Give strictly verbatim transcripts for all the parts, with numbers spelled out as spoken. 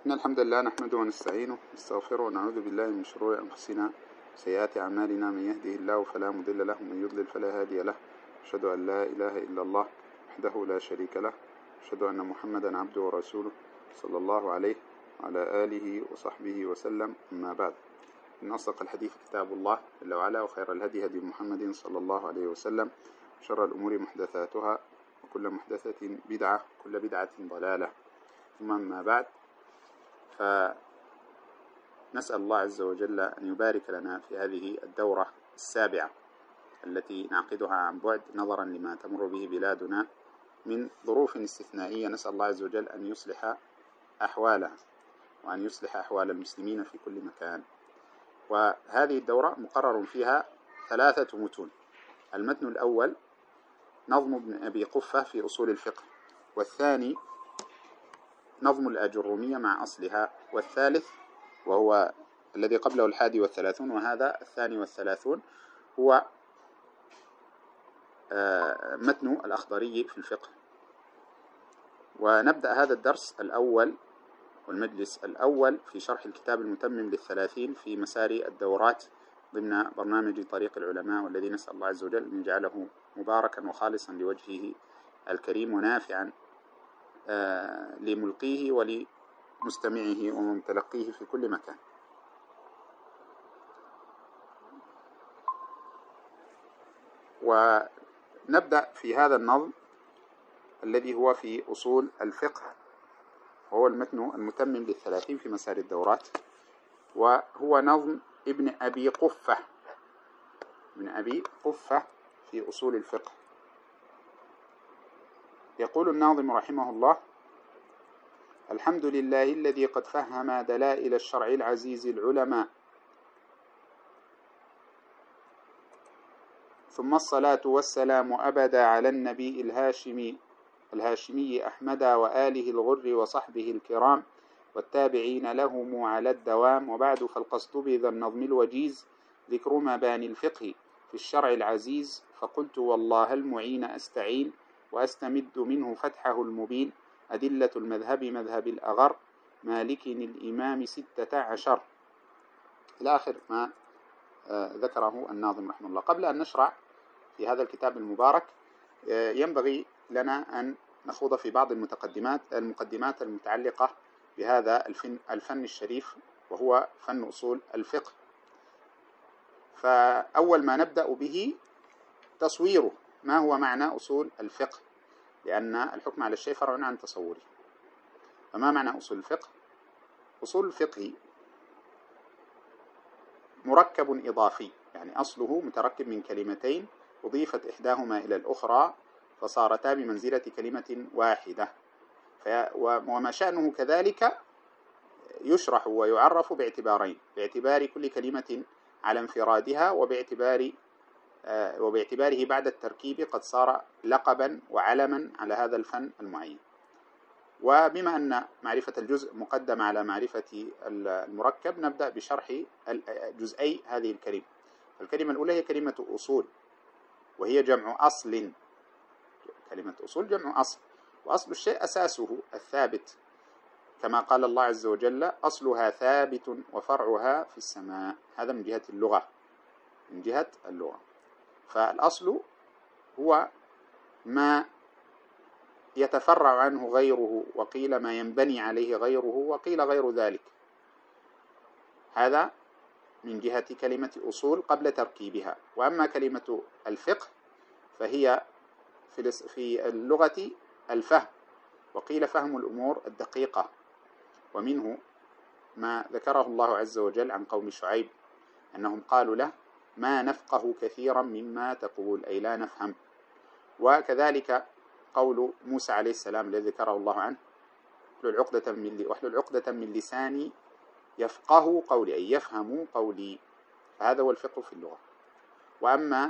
إن الحمد لله نحمده ونستعينه ونستغفره ونعوذ بالله من شرور أنفسنا وسيئات أعمالنا. من يهده الله فلا مضل له ومن يضلل فلا هادي له. أشهد أن لا إله إلا الله وحده لا شريك له. أشهد أن محمدا عبده ورسوله صلى الله عليه وعلى آله وصحبه وسلم. أما بعد، إن أصدق الحديث كتاب الله جل وعلا، وخير الهدي هدي محمد صلى الله عليه وسلم، وشر الأمور محدثاتها، وكل محدثة بدعة، وكل بدعة ضلالة. ثم أما بعد، فنسأل الله عز وجل أن يبارك لنا في هذه الدورة السابعة التي نعقدها عن بعد، نظرا لما تمر به بلادنا من ظروف استثنائية. نسأل الله عز وجل أن يصلح أحوالها وأن يصلح أحوال المسلمين في كل مكان. وهذه الدورة مقرر فيها ثلاثة متون. المتن الأول نظم ابن أبي قفة في أصول الفقه، والثاني نظم الأجرومية مع أصلها، والثالث وهو الذي قبله الحادي والثلاثون، وهذا الثاني والثلاثون هو متن الأخضري في الفقه. ونبدأ هذا الدرس الأول والمجلس الأول في شرح الكتاب المتمم للثلاثين في مسار الدورات ضمن برنامج طريق العلماء، والذي نسأل الله عز وجل أن يجعله مباركا وخالصا لوجهه الكريم، ونافعا لملقيه ولمستمعه ومتلقيه في كل مكان. ونبدأ في هذا النظم الذي هو في أصول الفقه، وهو المتن المتمم للثلاثين في مسار الدورات، وهو نظم ابن أبي قفة ابن أبي قفة في أصول الفقه. يقول الناظم رحمه الله: الحمد لله الذي قد فهم دلائل الشرع العزيز العلماء، ثم الصلاة والسلام أبدا على النبي الهاشمي الهاشمي أحمد وآله الغر وصحبه الكرام والتابعين لهم على الدوام. وبعد، فالقصد بذا النظم الوجيز ذكر مباني الفقه في الشرع العزيز، فقلت والله المعين أستعين وأستمد منه فتحه المبين. أدلة المذهب مذهب الأغر مالك الإمام ستة عشر، إلى آخر ما ذكره الناظم رحمه الله. قبل أن نشرع في هذا الكتاب المبارك، ينبغي لنا أن نخوض في بعض المتقدمات المقدمات المتعلقة بهذا الفن, الفن الشريف، وهو فن أصول الفقه. فأول ما نبدأ به تصويره، ما هو معنى أصول الفقه، لأن الحكم على الشيء فرع عن تصوره. فما معنى أصول الفقه؟ أصول الفقه مركب إضافي، يعني أصله متركب من كلمتين أضيفت إحداهما إلى الأخرى فصارتا بمنزلة كلمة واحدة. وما شأنه كذلك يشرح ويعرف باعتبارين: باعتبار كل كلمة على انفرادها، وباعتبار وباعتباره بعد التركيب قد صار لقبا وعلما على هذا الفن المعين. وبما أن معرفة الجزء مقدمة على معرفة المركب، نبدأ بشرح جزئي هذه الكلمة. الكلمة الأولى هي كلمة أصول، وهي جمع أصل. كلمة أصول جمع أصل، وأصل الشيء أساسه الثابت، كما قال الله عز وجل: أصلها ثابت وفرعها في السماء. هذا من جهة اللغة من جهة اللغة فالأصل هو ما يتفرع عنه غيره، وقيل ما ينبني عليه غيره، وقيل غير ذلك. هذا من جهة كلمة أصول قبل تركيبها. وأما كلمة الفقه فهي في اللغة الفهم، وقيل فهم الأمور الدقيقة. ومنه ما ذكره الله عز وجل عن قوم شعيب أنهم قالوا له: ما نفقه كثيرا مما تقول، أي لا نفهم. وكذلك قول موسى عليه السلام الذي ذكره الله عنه: واحلل عقدة من لساني يفقه قولي، أي يفهم قولي. هذا هو الفقه في اللغة. وأما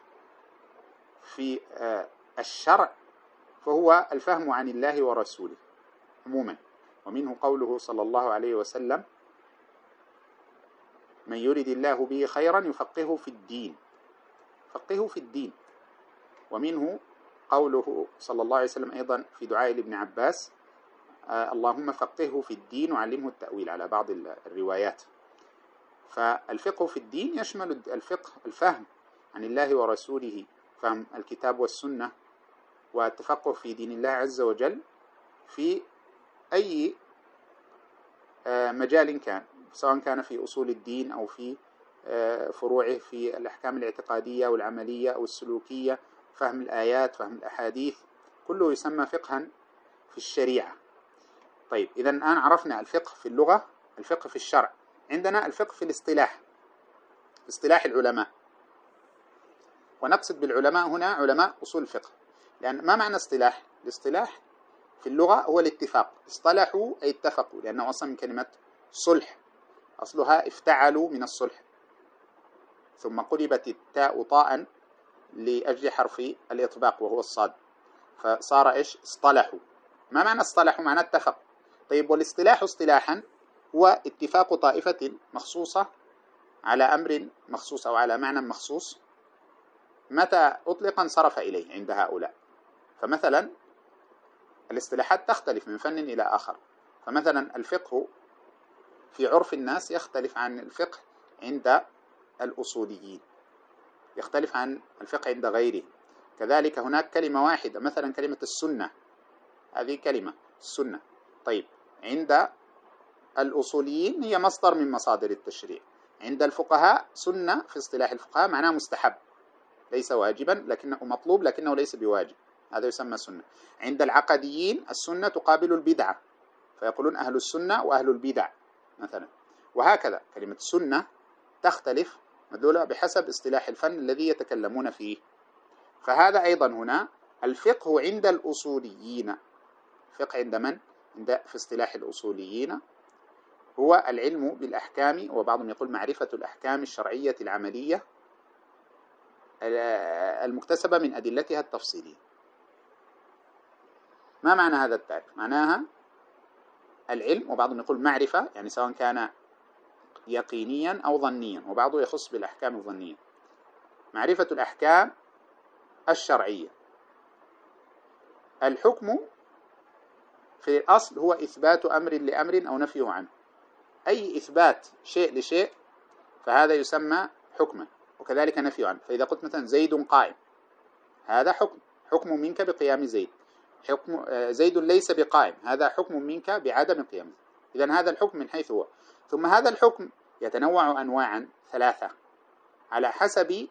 في الشرع فهو الفهم عن الله ورسوله عموما. ومنه قوله صلى الله عليه وسلم: من يرد الله به خيرا يفقهه في الدين فقهه في الدين. ومنه قوله صلى الله عليه وسلم أيضا في دعاء لابن عباس: آه اللهم فقهه في الدين وعلمه التأويل على بعض الروايات. فالفقه في الدين يشمل الفقه الفهم عن الله ورسوله، فهم الكتاب والسنة، والتفقه في دين الله عز وجل في أي مجال كان، سواء كان في أصول الدين أو في فروعه في الأحكام الاعتقادية والعملية أو السلوكية، فهم الآيات، فهم الأحاديث، كله يسمى فقها في الشريعة. طيب إذا الآن عرفنا الفقه في اللغة، الفقه في الشرع. عندنا الفقه في الاصطلاح، اصطلاح العلماء، ونقصد بالعلماء هنا علماء أصول الفقه. لأن ما معنى اصطلاح؟ الاصطلاح في اللغة هو الاتفاق، اصطلحوا أي اتفقوا، لأنه أصلا من كلمة صلح، أصلها افتعلوا من الصلح، ثم قلبت التاء طاء لأجل حرف الإطباق وهو الصاد، فصار إيش؟ اصطلحوا. ما معنى اصطلحوا؟ معنى اتفق. طيب والاصطلاح اصطلاحا هو اتفاق طائفة مخصوصة على أمر مخصوص أو على معنى مخصوص، متى أطلق انصرف إليه عند هؤلاء. فمثلا الاصطلاحات تختلف من فن إلى آخر، فمثلا الفقه في عرف الناس يختلف عن الفقه عند الأصوليين، يختلف عن الفقه عند غيره. كذلك هناك كلمة واحدة، مثلا كلمة السنة، هذه كلمة السنة، طيب عند الأصوليين هي مصدر من مصادر التشريع، عند الفقهاء سنة في اصطلاح الفقهاء معناه مستحب، ليس واجبا لكنه مطلوب لكنه ليس بواجب، هذا يسمى سنة. عند العقديين السنة تقابل البدعة، فيقولون أهل السنة وأهل البدع مثلا، وهكذا كلمة سنة تختلف مدلولة بحسب اصطلاح الفن الذي يتكلمون فيه. فهذا أيضا هنا الفقه عند الأصوليين. الفقه عند من؟ عند في اصطلاح الأصوليين هو العلم بالأحكام، وبعضهم يقول معرفة الأحكام الشرعية العملية المكتسبة من أدلتها التفصيلية. ما معنى هذا التعريف؟ معناها العلم، وبعضهم يقول معرفة، يعني سواء كان يقينيا أو ظنيا، وبعضه يخص بالأحكام الظنية. معرفة الأحكام الشرعية. الحكم في الأصل هو إثبات أمر لأمر أو نفيه عنه، أي إثبات شيء لشيء فهذا يسمى حكما، وكذلك نفيه عنه. فإذا قلت مثلا زيد قائم، هذا حكم، حكم منك بقيام زيد. حكم زيد ليس بقائم، هذا حكم منك بعدم قيامه. إذن هذا الحكم من حيث هو. ثم هذا الحكم يتنوع أنواعا ثلاثة على حسب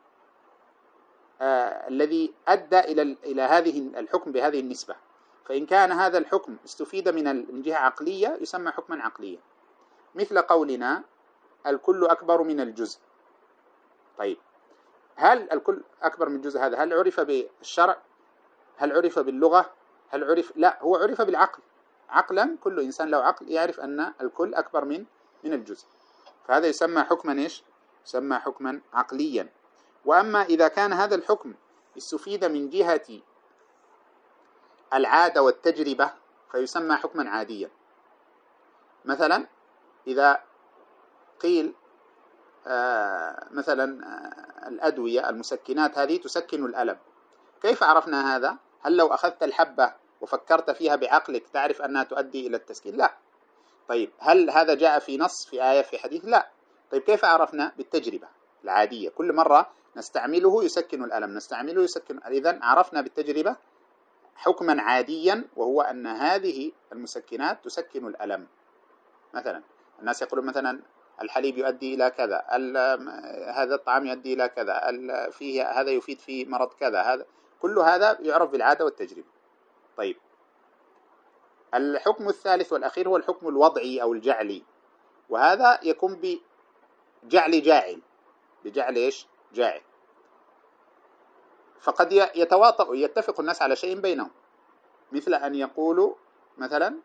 آه الذي أدى إلى إلى هذه الحكم بهذه النسبة. فإن كان هذا الحكم استفيد من من جهة عقلية يسمى حكما عقليا، مثل قولنا الكل أكبر من الجزء. طيب هل الكل أكبر من الجزء هذا هل عرف بالشرع؟ هل عرف باللغة؟ هل عرف؟ لا، هو عرف بالعقل. عقلا كل إنسان له عقل يعرف أن الكل أكبر من من الجزء، فهذا يسمى حكما إيش؟ يسمى حكما عقليا. وأما إذا كان هذا الحكم استفيد من جهة العادة والتجربة فيسمى حكما عاديا. مثلا إذا قيل آه مثلا آه الأدوية المسكنات هذه تسكن الألم، كيف عرفنا هذا؟ هل لو أخذت الحبة وفكرت فيها بعقلك تعرف أنها تؤدي إلى التسكين؟ لا. طيب هل هذا جاء في نص، في آية، في حديث؟ لا. طيب كيف عرفنا؟ بالتجربة العادية، كل مرة نستعمله يسكن الألم، نستعمله يسكن. إذن عرفنا بالتجربة حكما عاديا، وهو أن هذه المسكنات تسكن الألم. مثلا الناس يقولون مثلا الحليب يؤدي إلى كذا، هذا الطعام يؤدي إلى كذا، فيه هذا يفيد في مرض كذا، هذا كل هذا يعرف بالعادة والتجربة. طيب الحكم الثالث والأخير هو الحكم الوضعي أو الجعلي، وهذا يكون بجعل جاعل، بجعل إيش؟ جاعل. فقد يتواطأ يتفق الناس على شيء بينهم، مثل أن يقولوا مثلا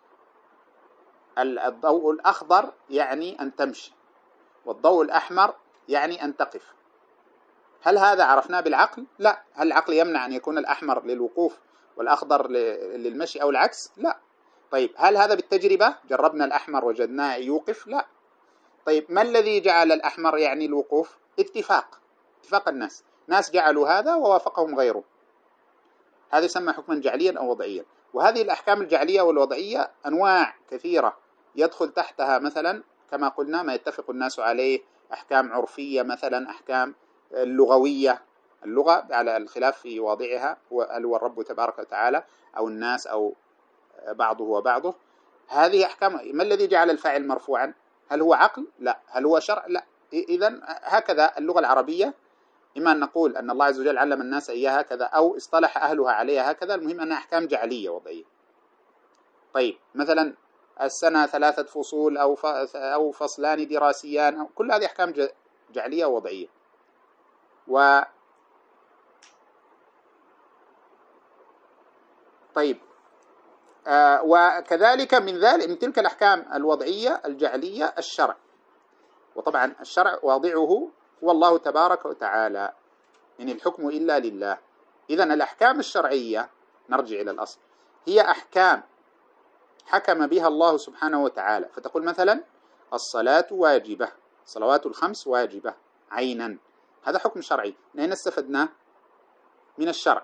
الضوء الأخضر يعني أن تمشي، والضوء الأحمر يعني أن تقف. هل هذا عرفناه بالعقل؟ لا. هل العقل يمنع أن يكون الأحمر للوقوف والأخضر للمشي أو العكس؟ لا. طيب هل هذا بالتجربة؟ جربنا الأحمر وجدناه يوقف؟ لا. طيب ما الذي جعل الأحمر يعني الوقوف؟ اتفاق، اتفاق الناس، ناس جعلوا هذا ووافقهم غيره، هذا يسمى حكما جعليا أو وضعيا. وهذه الأحكام الجعلية والوضعية أنواع كثيرة يدخل تحتها مثلا كما قلنا ما يتفق الناس عليه، أحكام عرفية مثلا، أحكام اللغوية، اللغة على الخلاف في واضعها، هل هو الرب تبارك وتعالى أو الناس أو بعضه وبعضه. هذه أحكام. ما الذي جعل الفاعل مرفوعا؟ هل هو عقل؟ لا. هل هو شرع؟ لا. إذن هكذا اللغة العربية، إما أن نقول أن الله عز وجل علم الناس إياها هكذا أو اصطلح أهلها عليها هكذا، المهم أنها أحكام جعلية وضعية. طيب مثلا السنة ثلاثة فصول أو أو فصلان دراسيان، أو كل هذه أحكام جعلية ووضعية. و طيب آه وكذلك من ذلك من تلك الأحكام الوضعية الجعلية الشرع، وطبعا الشرع واضعه هو الله تبارك وتعالى، إن الحكم إلا لله. إذن الأحكام الشرعية، نرجع إلى الأصل، هي أحكام حكم بها الله سبحانه وتعالى. فتقول مثلا الصلاة واجبة، صلوات الخمس واجبة عينا، هذا حكم شرعي. من أين استفدناه؟ من الشرع.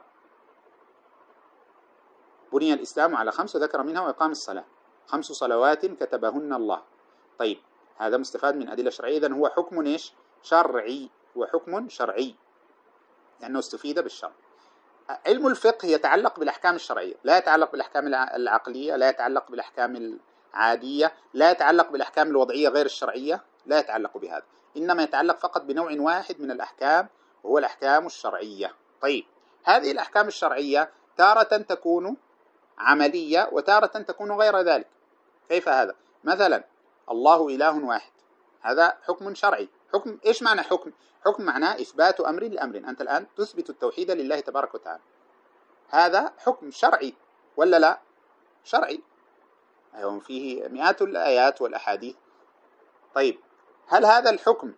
بني الإسلام على خمس وذكر منها وإقام الصلاة، خمس صلوات كتبهن الله. طيب هذا مستفاد من أدلة شرعية، إذن هو حكم إيش؟ شرعي، هو حكم شرعي لأنه استفيد بالشرع. علم الفقه يتعلق بالأحكام الشرعية، لا يتعلق بالأحكام العقلية، لا يتعلق بالأحكام العادية، لا يتعلق بالأحكام الوضعية غير الشرعية، لا يتعلق بهذا، إنما يتعلق فقط بنوع واحد من الأحكام وهو الأحكام الشرعية. طيب هذه الأحكام الشرعية تارة تكون عملية وتارة تكون غير ذلك. كيف هذا؟ مثلا الله إله واحد، هذا حكم شرعي. حكم إيش معنى حكم؟ حكم معناه إثبات أمر لأمر. أنت الآن تثبت التوحيد لله تبارك وتعالى، هذا حكم شرعي ولا لا؟ شرعي، أيوة فيه مئات الآيات والأحاديث. طيب هل هذا الحكم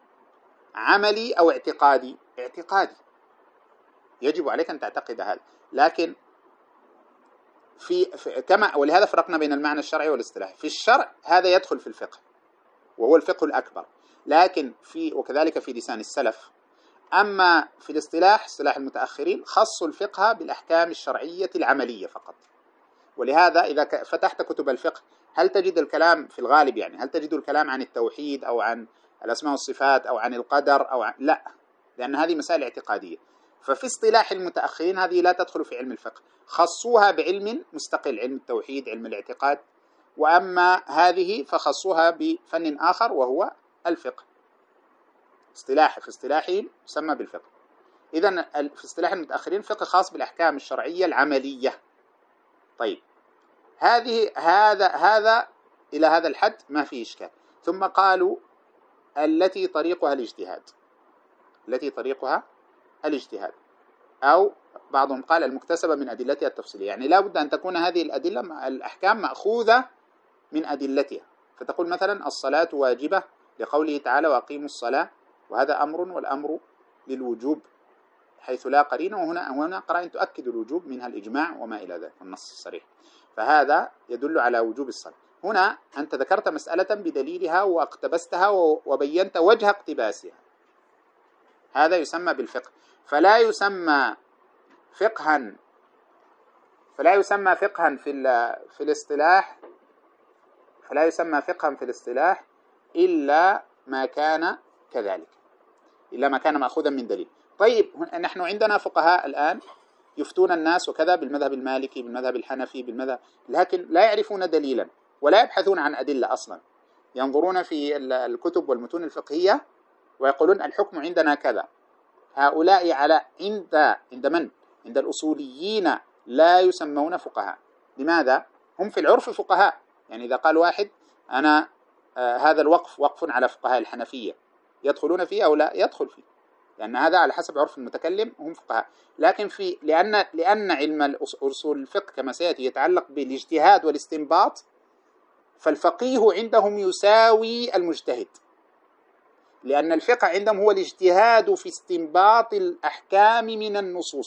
عملي أو اعتقادي؟ اعتقادي، يجب عليك أن تعتقد هذا. لكن في, في كما ولهذا فرقنا بين المعنى الشرعي والاصطلاحي. في الشرع هذا يدخل في الفقه وهو الفقه الأكبر، لكن في وكذلك في لسان السلف. أما في الاصطلاح، اصطلاح المتأخرين، خصوا الفقه بالأحكام الشرعية العملية فقط. ولهذا إذا فتحت كتب الفقه هل تجد الكلام في الغالب يعني هل تجد الكلام عن التوحيد أو عن الأسماء والصفات أو عن القدر أو عن... لا، لأن هذه مسائل اعتقادية. ففي اصطلاح المتأخرين هذه لا تدخل في علم الفقه، خصوها بعلم مستقل، علم التوحيد، علم الاعتقاد. وأما هذه فخصوها بفن آخر وهو الفقه، اصطلاح في اصطلاحهم يسمى بالفقه. إذن في اصطلاح المتأخرين فقه خاص بالأحكام الشرعية العملية. طيب هذه هذا هذا إلى هذا الحد ما في إشكال. ثم قالوا التي طريقها الاجتهاد، التي طريقها الاجتهاد، أو بعضهم قال المكتسبة من أدلتها التفصيلية، يعني لا بد أن تكون هذه الأدلة الأحكام مأخوذة من أدلتها. فتقول مثلا الصلاة واجبة لقوله تعالى وأقيموا الصلاة، وهذا أمر، والأمر للوجوب حيث لا قرينة، وهنا هنا قرائن تؤكد الوجوب منها الإجماع وما إلى ذلك النص الصريح، فهذا يدل على وجوب الصلاة. هنا أنت ذكرت مسألة بدليلها واقتبستها وبينت وجه اقتباسها، هذا يسمى بالفقه. فلا يسمى فقها فلا يسمى فقها في في الاصطلاح فلا يسمى فقها في الاصطلاح إلا ما كان كذلك، إلا ما كان مأخوذا من دليل. طيب نحن عندنا فقهاء الآن يفتون الناس وكذا بالمذهب المالكي، بالمذهب الحنفي، بالمذهب، لكن لا يعرفون دليلا ولا يبحثون عن أدلة أصلا، ينظرون في الكتب والمتون الفقهية ويقولون الحكم عندنا كذا. هؤلاء على عند عند من؟ عند الأصوليين لا يسمون فقهاء. لماذا؟ هم في العرف فقهاء، يعني إذا قال واحد أنا آه هذا الوقف وقف على فقهاء الحنفية، يدخلون فيه أو لا؟ يدخل فيه، لأن هذا على حسب عرف المتكلم هم فقهاء. لكن في لأن لأن علم أصول الفقه كما سيأتي يتعلق بالاجتهاد والاستنباط، فالفقيه عندهم يساوي المجتهد، لأن الفقه عندهم هو الاجتهاد في استنباط الأحكام من النصوص.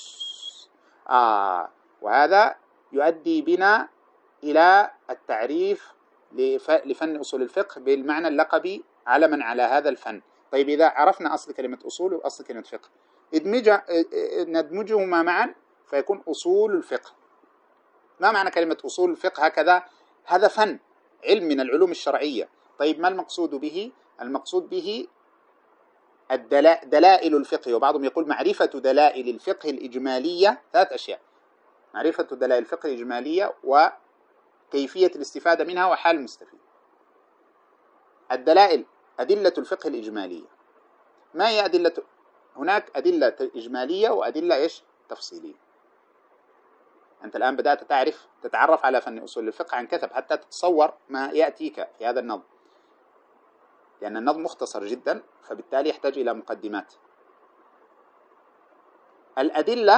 آه وهذا يؤدي بنا إلى التعريف لفن أصول الفقه بالمعنى اللقبي علما على هذا الفن. طيب إذا عرفنا أصل كلمة أصول وأصل كلمة فقه، ندمجهما معا فيكون أصول الفقه. ما معنى كلمة أصول الفقه هكذا؟ هذا فن، علم من العلوم الشرعية. طيب ما المقصود به؟ المقصود به دلائل الفقه، وبعضهم يقول معرفة دلائل الفقه الإجمالية. ثلاث أشياء: معرفة دلائل الفقه الإجمالية، وكيفية الاستفادة منها، وحال المستفيد. الدلائل، أدلة الفقه الإجمالية. ما هي أدلة؟ هناك أدلة إجمالية وأدلة إيش؟ تفصيلية. أنت الآن بدأت تعرف تتعرف على فن أصول الفقه عن كثب حتى تتصور ما يأتيك في هذا النظم، لأن النظم مختصر جدا، فبالتالي يحتاج إلى مقدمات. الأدلة،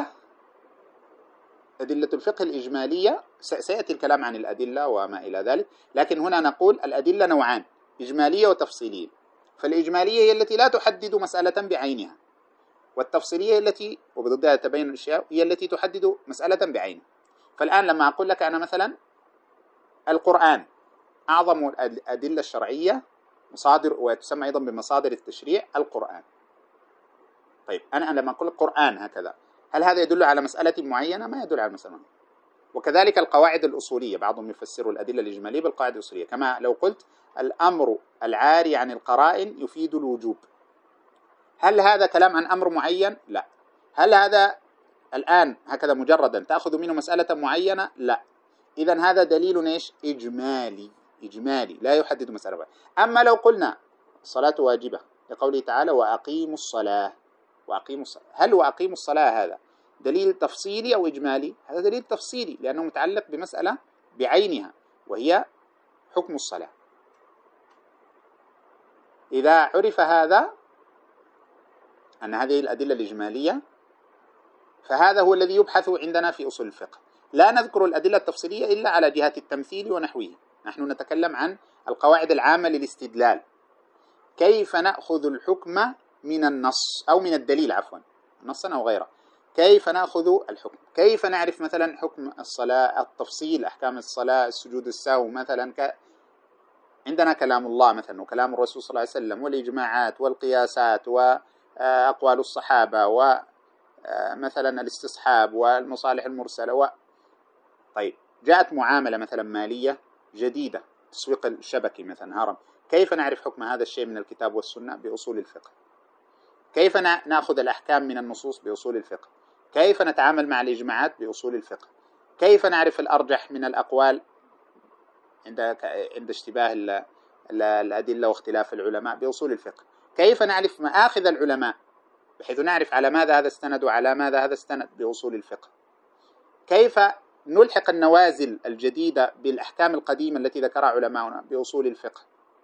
أدلة الفقه الإجمالية، سيأتي الكلام عن الأدلة وما إلى ذلك، لكن هنا نقول الأدلة نوعان: إجمالية وتفصيلية. فالإجمالية هي التي لا تحدد مسألة بعينها، والتفصيلية هي التي وبضدها تبين الأشياء هي التي تحدد مسألة بعينها. فالآن لما أقول لك أنا مثلا القرآن أعظم الأدلة الشرعية، مصادر، وتسمى أيضا بمصادر التشريع القرآن. طيب أنا لما أقول القرآن هكذا، هل هذا يدل على مسألة معينة؟ ما يدل على مسألة معينة. وكذلك القواعد الأصولية، بعضهم يفسر الأدلة الإجمالية بالقواعد الأصولية، كما لو قلت الأمر العاري عن القرائن يفيد الوجوب. هل هذا كلام عن أمر معين؟ لا. هل هذا الآن هكذا مجردا تأخذ منه مسألة معينة؟ لا. إذن هذا دليل إيش؟ إجمالي، إجمالي لا يحدد مسألة معينة. أما لو قلنا الصلاة واجبة لقوله تعالى وأقيموا الصلاة، وأقيموا الصلاة، هل وأقيموا الصلاة هذا دليل تفصيلي أو إجمالي؟ هذا دليل تفصيلي، لأنه متعلق بمسألة بعينها وهي حكم الصلاة. إذا عرف هذا أن هذه الأدلة الإجمالية، فهذا هو الذي يبحث عندنا في أصول الفقه. لا نذكر الأدلة التفصيلية إلا على جهة التمثيل ونحوه. نحن نتكلم عن القواعد العامة للاستدلال، كيف نأخذ الحكم من النص أو من الدليل، عفوا نصا أو غيره. كيف نأخذ الحكم؟ كيف نعرف مثلا حكم الصلاة، التفصيل، أحكام الصلاة، السجود السهو مثلا. ك... عندنا كلام الله مثلا وكلام الرسول صلى الله عليه وسلم، والإجماعات والقياسات وأقوال الصحابة، ومثلا الاستصحاب والمصالح المرسلة و... طيب جاءت معاملة مثلا مالية جديدة، تسويق الشبكي مثلا، هرم، كيف نعرف حكم هذا الشيء من الكتاب والسنة؟ بأصول الفقه. كيف نأخذ الأحكام من النصوص؟ بأصول الفقه. كيف نتعامل مع الإجماعات؟ بأصول الفقه. كيف نعرف الأرجح من الأقوال عند عند اشتباه الأدلة واختلاف العلماء؟ بأصول الفقه. كيف نعرف مآخذ العلماء بحيث نعرف على ماذا هذا استند وعلى ماذا هذا استند؟ بأصول الفقه. كيف نلحق النوازل الجديدة بالأحكام القديمة التي ذكرها علماؤنا؟ بأصول الفقه.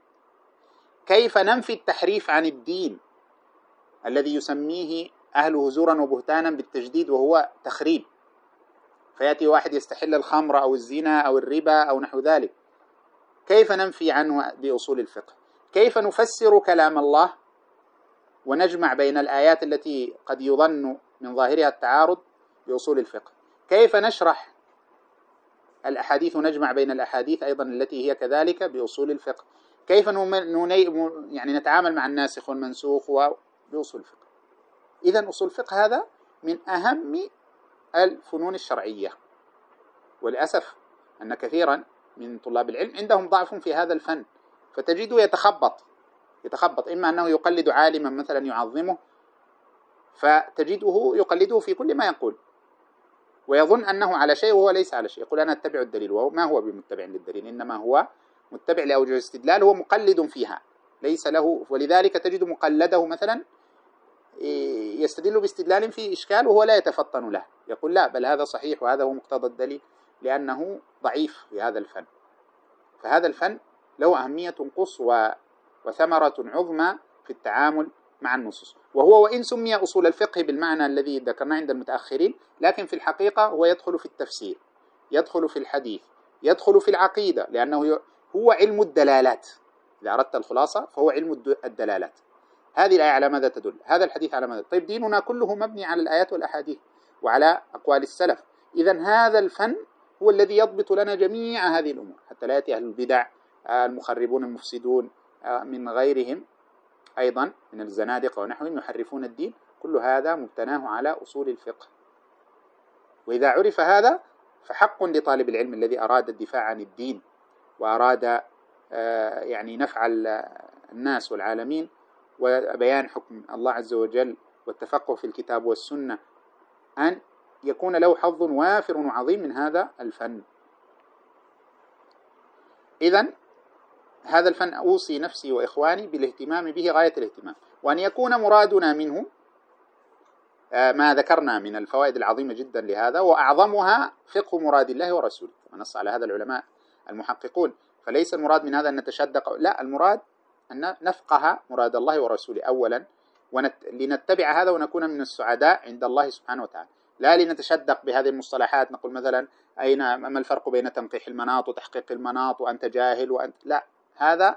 كيف ننفي التحريف عن الدين الذي يسميه أهله زورا وبهتانا بالتجديد وهو تخريب، فيأتي واحد يستحل الخمر أو الزنا أو الربا أو نحو ذلك؟ كيف ننفي عنه؟ بأصول الفقه. كيف نفسر كلام الله ونجمع بين الآيات التي قد يظن من ظاهرها التعارض؟ بأصول الفقه. كيف نشرح الأحاديث ونجمع بين الأحاديث أيضا التي هي كذلك؟ بأصول الفقه. كيف يعني نتعامل مع الناسخ والمنسوخ؟ بأصول الفقه. إذن أصول الفقه هذا من أهم الفنون الشرعية، وللأسف أن كثيرا من طلاب العلم عندهم ضعف في هذا الفن، فتجده يتخبط يتخبط إما أنه يقلد عالما مثلا يعظمه، فتجده يقلده في كل ما يقول ويظن أنه على شيء وهو ليس على شيء. يقول أنا أتبع الدليل، وهو ما هو بمتبع للدليل، إنما هو متبع لأوجه الاستدلال، هو مقلد فيها ليس له. ولذلك تجد مقلده مثلا يستدل باستدلال فيه إشكال وهو لا يتفطن له، يقول لا بل هذا صحيح وهذا هو مقتضى الدليل، لأنه ضعيف في هذا الفن. فهذا الفن له أهمية قصوى وثمرة عظمى في التعامل مع النصوص. وهو وإن سمي أصول الفقه بالمعنى الذي ذكرناه عند المتأخرين، لكن في الحقيقة هو يدخل في التفسير، يدخل في الحديث، يدخل في العقيدة، لأنه هو علم الدلالات. إذا أردت الخلاصة فهو علم الدلالات. هذه الآية على ماذا تدل؟ هذا الحديث على ماذا؟ طيب ديننا كله مبني على الآيات والأحاديث وعلى أقوال السلف. إذن هذا الفن هو الذي يضبط لنا جميع هذه الأمور، حتى لا يأتي أهل البدع المخربون المفسدون من غيرهم أيضا من الزنادقة ونحوهم يحرفون الدين. كل هذا مبتناه على أصول الفقه. وإذا عرف هذا فحق لطالب العلم الذي أراد الدفاع عن الدين وأراد يعني نفع الناس والعالمين وبيان حكم الله عز وجل والتفقه في الكتاب والسنة أن يكون له حظ وافر وعظيم من هذا الفن. إذن هذا الفن أوصي نفسي وإخواني بالاهتمام به غاية الاهتمام، وأن يكون مرادنا منه ما ذكرنا من الفوائد العظيمة جدا لهذا، وأعظمها فقه مراد الله ورسوله، ونص على هذا العلماء المحققون. فليس المراد من هذا أن نتشدق، لا، المراد أن نفقه مراد الله ورسوله أولا، ونت... لنتبع هذا ونكون من السعداء عند الله سبحانه وتعالى، لا لنتشدق بهذه المصطلحات، نقول مثلا أين ما الفرق بين تنقيح المناط وتحقيق المناط وأنت جاهل وأنت، لا، هذا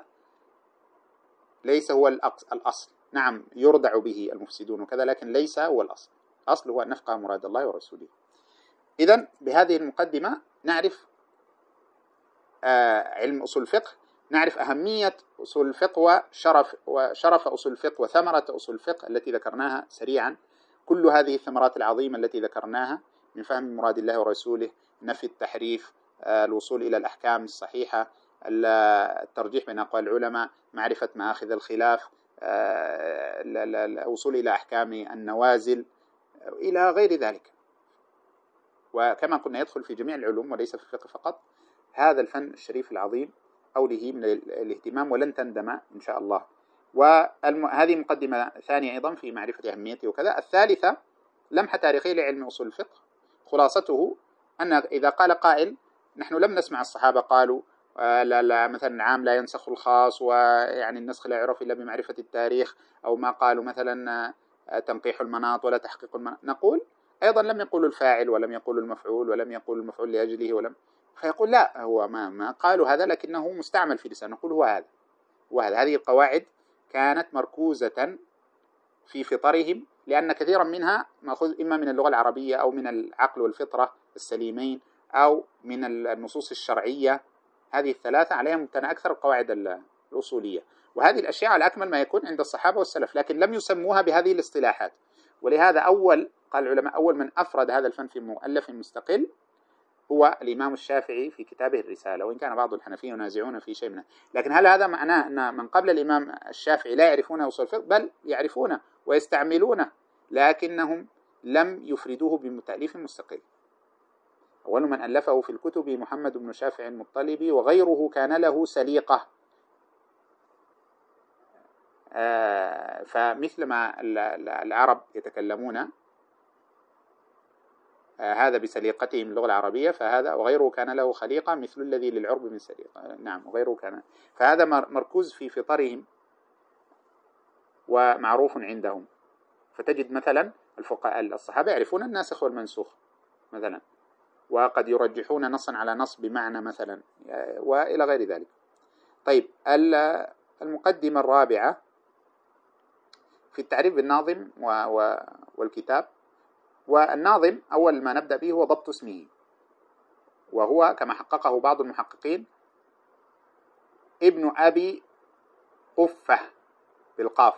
ليس هو الأصل. نعم يردع به المفسدون وكذا، لكن ليس هو الأصل. الأصل هو أن نفقه مراد الله ورسوله. إذن بهذه المقدمة نعرف آه علم أصول الفقه، نعرف أهمية أصول الفقه وشرف, وشرف أصول الفقه وثمرة أصول الفقه التي ذكرناها سريعا. كل هذه الثمرات العظيمة التي ذكرناها من فهم مراد الله ورسوله، نفي التحريف، آه الوصول إلى الأحكام الصحيحة، الترجيح بين أقوال العلماء، معرفة مآخذ الخلاف، آه الوصول إلى أحكام النوازل إلى غير ذلك. وكما قلنا يدخل في جميع العلوم وليس في الفقه فقط. هذا الفن الشريف العظيم أوله من الاهتمام، ولن تندم إن شاء الله. وهذه مقدمة ثانية أيضا في معرفة أهميته وكذا. الثالثة لمحة تاريخية لعلم أصول الفقه، خلاصته أن إذا قال قائل نحن لم نسمع الصحابة قالوا لا لا مثلا عام لا ينسخ الخاص، ويعني النسخ لا يعرف إلا بمعرفة التاريخ، أو ما قالوا مثلا تنقيح المناط ولا تحقيق المناط، نقول أيضا لم يقولوا الفاعل ولم يقولوا المفعول ولم يقولوا المفعول لأجله ولم، فيقول لا، هو ما, ما قالوا هذا لكنه مستعمل في لسان، نقول هو هذا وهذا. هذه القواعد كانت مركوزة في فطرهم، لأن كثيرا منها مأخوذ إما من اللغة العربية أو من العقل والفطرة السليمين أو من النصوص الشرعية. هذه الثلاثة عليها مبتنى أكثر القواعد الأصولية، وهذه الأشياء على أكمل ما يكون عند الصحابة والسلف، لكن لم يسموها بهذه الاصطلاحات. ولهذا أول قال العلماء أول من أفرد هذا الفن في مؤلف مستقل هو الإمام الشافعي في كتابه الرسالة، وإن كان بعض الحنفية ينازعون في شيء منه. لكن هل هذا معناه أن من قبل الإمام الشافعي لا يعرفون أصول الفقه؟ بل يعرفونه ويستعملونه، لكنهم لم يفردوه بتأليف مستقل. أول من ألفه في الكتب محمد بن شافع المطلبي، وغيره كان له سليقة. آه فمثل ما العرب يتكلمون آه هذا بسليقتهم اللغة العربية، فهذا وغيره كان له خليقة مثل الذي للعرب من سليقة. نعم وغيره كان، فهذا مركوز في فطرهم ومعروف عندهم. فتجد مثلا الفقهاء الصحابة يعرفون الناسخ والمنسوخ مثلا، وقد يرجحون نصا على نص بمعنى مثلا، وإلى غير ذلك. طيب المقدمة الرابعة في التعريف بالناظم والكتاب. والناظم أول ما نبدأ به هو ضبط اسمه، وهو كما حققه بعض المحققين ابن أبي قفة بالقاف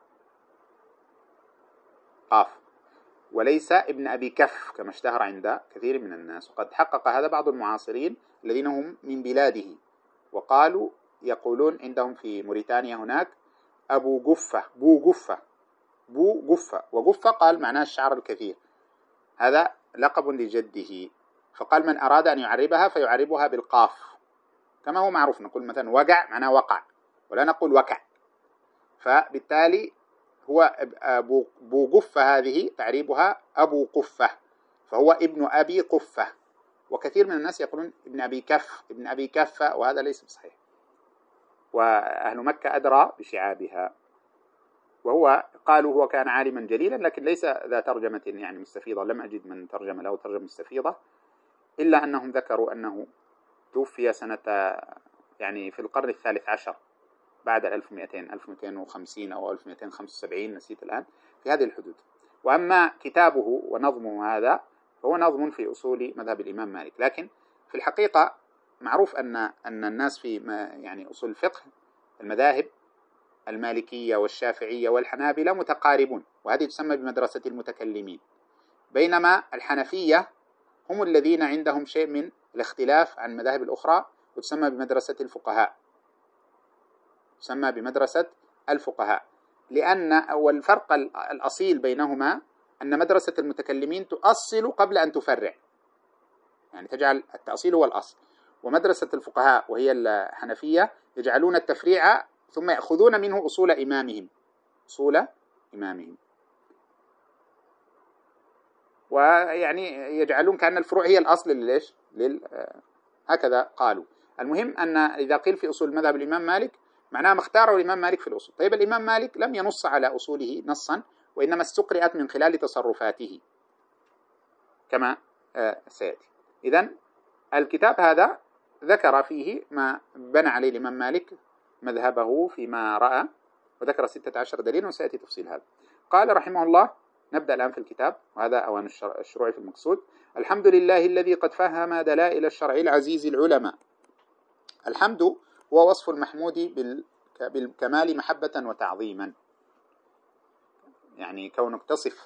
قاف، وليس ابن أبي كف كما اشتهر عند كثير من الناس. وقد حقق هذا بعض المعاصرين الذين هم من بلاده، وقالوا يقولون عندهم في موريتانيا هناك أبو جفة بو جفة بو جفة، وجفة قال معناه الشعر الكثير، هذا لقب لجده. فقال من أراد أن يعربها فيعربها بالقاف كما هو معروف، نقول مثلا وقع معناه وقع ولا نقول وكع. فبالتالي هو بو قفة هذه تعريبها أبو قفة، فهو ابن أبي قفة. وكثير من الناس يقولون ابن أبي كف ابن أبي كفة، وهذا ليس بصحيح، وأهل مكة أدرى بشعابها. وهو قالوا هو كان عالما جليلا، لكن ليس ذا ترجمة يعني مستفيضة، لم أجد من ترجم له ترجمة مستفيضة، إلا أنهم ذكروا أنه توفي سنة يعني في القرن الثالث عشر بعد ألف ومئتين ألف ومئتين وخمسين أو ألف ومئتين وخمسة وسبعين، نسيت الآن، في هذه الحدود. وأما كتابه ونظمه هذا فهو نظم في أصول مذهب الإمام مالك، لكن في الحقيقة معروف أن أن الناس في يعني أصول الفقه المذاهب المالكية والشافعية والحنابلة متقاربون، وهذه تسمى بمدرسة المتكلمين، بينما الحنفية هم الذين عندهم شيء من الاختلاف عن المذاهب الأخرى، وتسمى بمدرسة الفقهاء، تسمى بمدرسة الفقهاء. لأن والفرق الأصيل بينهما أن مدرسة المتكلمين تؤصل قبل أن تفرع، يعني تجعل التأصيل هو الأصل، ومدرسة الفقهاء وهي الحنفية يجعلون التفريع ثم يأخذون منه أصول إمامهم أصول إمامهم ويعني يجعلون كأن الفروع هي الأصل للإيش لل... هكذا قالوا. المهم أن إذا قيل في أصول مذهب الإمام مالك معناه ما اختاره الإمام مالك في الأصول. طيب الإمام مالك لم ينص على أصوله نصا، وإنما استقرأت من خلال تصرفاته كما سيأتي. إذن الكتاب هذا ذكر فيه ما بنى عليه الإمام مالك مذهبه فيما رأى، وذكر ستة عشر دليل وسيأتي تفصيل هذا. قال رحمه الله، نبدأ الآن في الكتاب وهذا أوان الشروع في المقصود. الحمد لله الذي قد فهم دلائل الشرع العزيز العلماء. الحمد هو وصف المحمود بالكمال محبة وتعظيما، يعني كونك تصف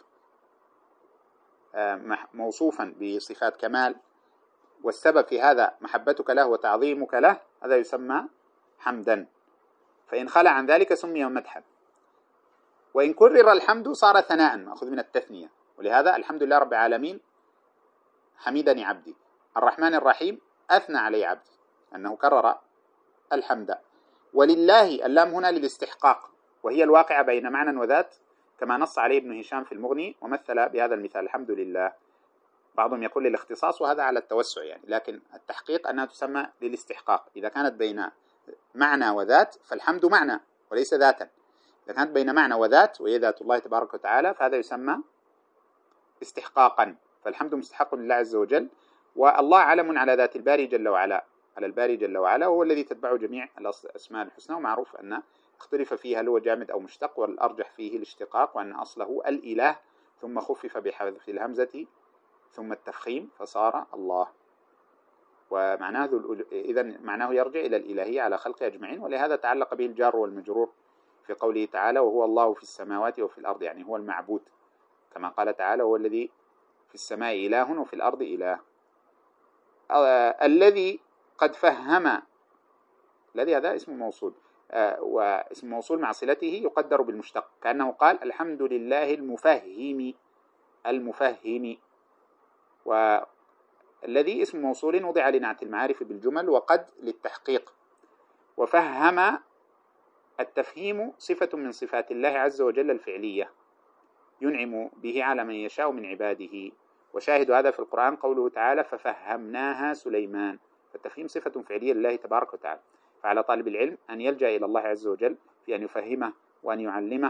موصوفا بصفات كمال والسبب في هذا محبتك له وتعظيمك له، هذا يسمى حمدا، فإن خلى عن ذلك سمي مدحا. وإن كرر الحمد صار ثناء مأخوذ من التثنية، ولهذا الحمد لله رب العالمين حمدني عبدي، الرحمن الرحيم أثنى علي عبدي، أنه كرر الحمد. ولله اللام هنا للاستحقاق، وهي الواقعة بين معنى وذات كما نص عليه ابن هشام في المغني ومثل بهذا المثال الحمد لله. بعضهم يقول للاختصاص وهذا على التوسع يعني، لكن التحقيق أنها تسمى للاستحقاق. إذا كانت بين معنى وذات فالحمد معنى وليس ذاتا، إذا كانت بين معنى وذات وهي ذات الله تبارك وتعالى فهذا يسمى استحقاقا، فالحمد مستحق لله عز وجل. والله علم على ذات الباري جل وعلا، على الباري جل وعلا، وهو الذي تتبعه جميع الأسماء الحسنى. ومعروف أن اختلف فيها هل هو جامد أو مشتق، والأرجح فيه الاشتقاق، وأن أصله الإله ثم خفف بحذف الهمزة ثم التفخيم فصار الله. ومعناه إذن معناه يرجع إلى الإلهية على خلقه أجمعين، ولهذا تعلق به الجار والمجرور في قوله تعالى وهو الله في السماوات وفي الأرض، يعني هو المعبود، كما قال تعالى هو الذي في السماء إله وفي الأرض إله. آه الذي قد فهم، الذي هذا اسم موصول، آه واسم موصول مع صلته يقدر بالمشتق، كأنه قال الحمد لله المفهم المفهم. والذي اسم موصول وضع لنعت المعارف بالجمل وقد للتحقيق. وفهم التفهيم صفة من صفات الله عز وجل الفعلية ينعم به على من يشاء من عباده. وشاهد هذا في القرآن قوله تعالى ففهمناها سليمان، فالتفهيم صفة فعلية لله تبارك وتعالى. فعلى طالب العلم أن يلجأ إلى الله عز وجل في أن يفهمه وأن يعلمه،